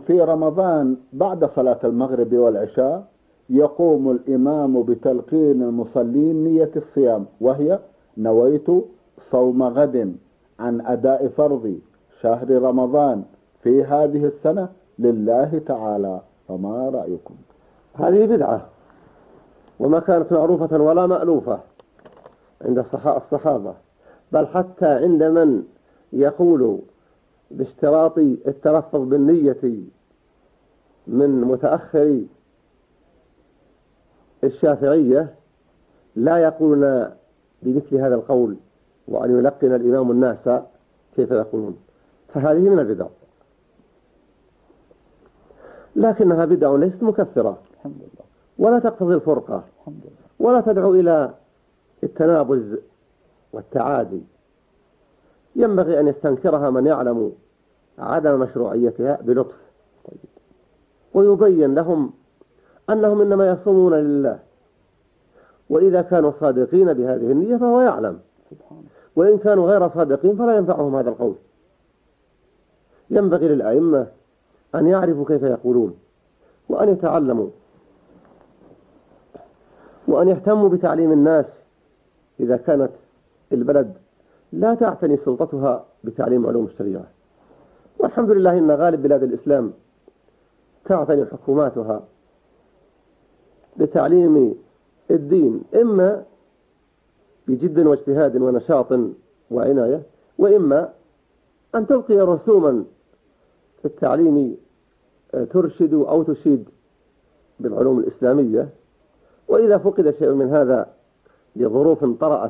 في رمضان بعد صلاة المغرب والعشاء يقوم الإمام بتلقين المصلين نية الصيام، وهي: نويت صوم غد عن أداء فرض شهر رمضان في هذه السنة لله تعالى. فما رأيكم؟ هذه بدعة، وما كانت معروفة ولا مألوفة عند الصحابة، بل حتى عند من يقول باشتراط التلفظ بالنية من متأخر الشافعية لا يقولون بمثل هذا القول، وأن يلقن الإمام الناس كيف يقولون، فهذه من البدع، لكنها بدع ليست مكفرة ولا تقتضي الفرقة ولا تدعو إلى التنابز والتعادي. ينبغي أن يستنكرها من يعلم عدم مشروعيتها بلطف، ويبين لهم أنهم إنما يصومون لله، وإذا كانوا صادقين بهذه النية فهو يعلم، وإن كانوا غير صادقين فلا ينفعهم هذا القول. ينبغي للأئمة أن يعرفوا كيف يقولون، وأن يتعلموا، وأن يهتموا بتعليم الناس إذا كانت البلد لا تعتني سلطتها بتعليم علوم الشريعة. والحمد لله إن غالب بلاد الإسلام تعتني حكوماتها بتعليم الدين، إما بجد واجتهاد ونشاط وعناية، وإما أن تلقي رسوما في التعليم ترشد أو تشيد بالعلوم الإسلامية. وإذا فقد شيء من هذا لظروف طرأت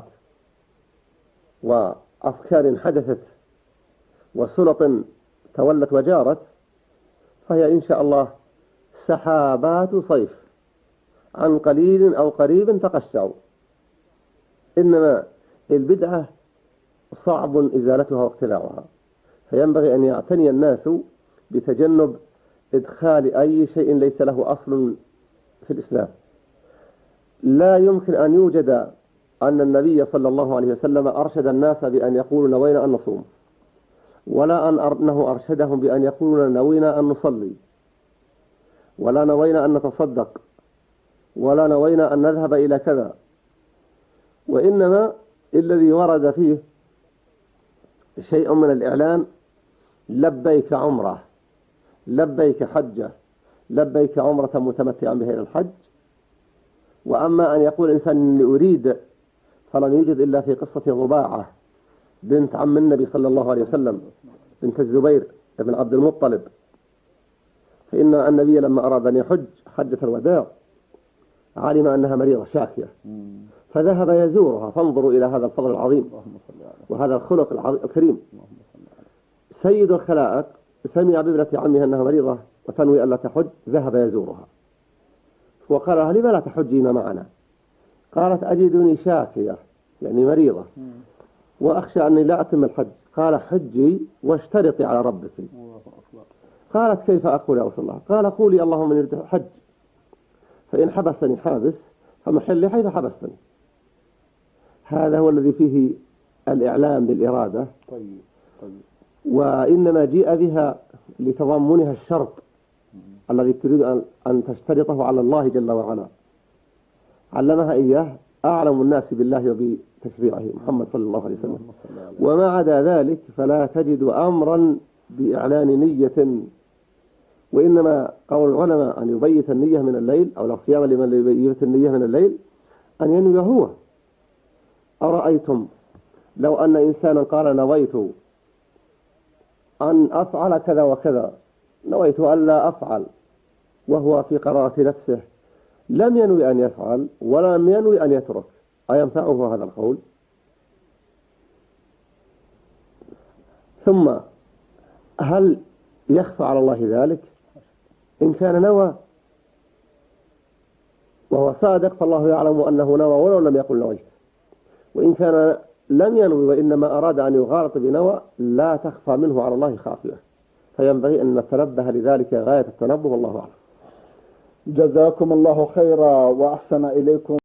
وأفكار حدثت وسلط تولت وجارت، فهي إن شاء الله سحابات صيف عن قليل أو قريب تقشعوا. إنما البدعة صعب إزالتها واقتلاعها، فينبغي أن يعتني الناس بتجنب إدخال أي شيء ليس له أصل في الإسلام. لا يمكن أن يوجد أن النبي صلى الله عليه وسلم أرشد الناس بأن يقولوا نوينا أن نصوم، ولا أنه أرشدهم بأن يقولوا نوينا أن نصلي، ولا نوينا أن نتصدق، ولا نوينا أن نذهب إلى كذا. وإنما الذي ورد فيه شيء من الإعلان: لبيك عمرة، لبيك حجة، لبيك عمرة متمتعا بها إلى الحج. وأما أن يقول إنسان إني أريد، فلن يوجد إلا في قصة ضباعة بنت عم النبي صلى الله عليه وسلم، بنت الزبير بن عبد المطلب. فإن النبي لما أراد أن يحج حجة الوداع علم أنها مريضة شاكية، فذهب يزورها. فانظروا إلى هذا الفضل العظيم وهذا الخلق الكريم. سيد الخلائق سمع بابنة عمها أنها مريضة وتنوي ألا تحج، ذهب يزورها وقال لها: لما لا تحجين معنا؟ قالت: أجدني شاكية، يعني مريضة، وأخشى أني لا أتم الحج. قال: حجي واشترطي على ربك. قالت: كيف أقول يا رسول الله؟ قال: قولي اللهم إني أريد الحج، فإن حبسني حابس فمحلي حيث حبستني. هذا هو الذي فيه الإعلام بالإرادة. وإنما جيء بها لتضمنها الشرط الذي تريد أن تشترطه على الله جل وعلا. علمها إياه أعلم الناس بالله وبتشريعه محمد صلى الله عليه وسلم. وما عدا ذلك فلا تجد أمرا بإعلان نية. وإنما قول العلماء أن يبيت النية من الليل، أو لا صيام لمن يبيت النية من الليل، أن ينوي هو. أرأيتم لو أن إنسانا قال: نويت أن أفعل كذا وكذا، نويت أن لا أفعل، وهو في قرارة نفسه لم ينوي أن يفعل ولم ينوي أن يترك، أينفعه هذا القول؟ ثم هل يخفى على الله ذلك؟ إن كان نوى وهو صادق فالله يعلم أنه نوى ولو لم يقل نويت. وإن كان لم ينوي وإنما أراد أن يغالط بنوى لا تخفى منه على الله خافية، فينبغي أن نتنبه لذلك غاية التنبه. والله أعلم. جزاكم الله خيرا وأحسن إليكم.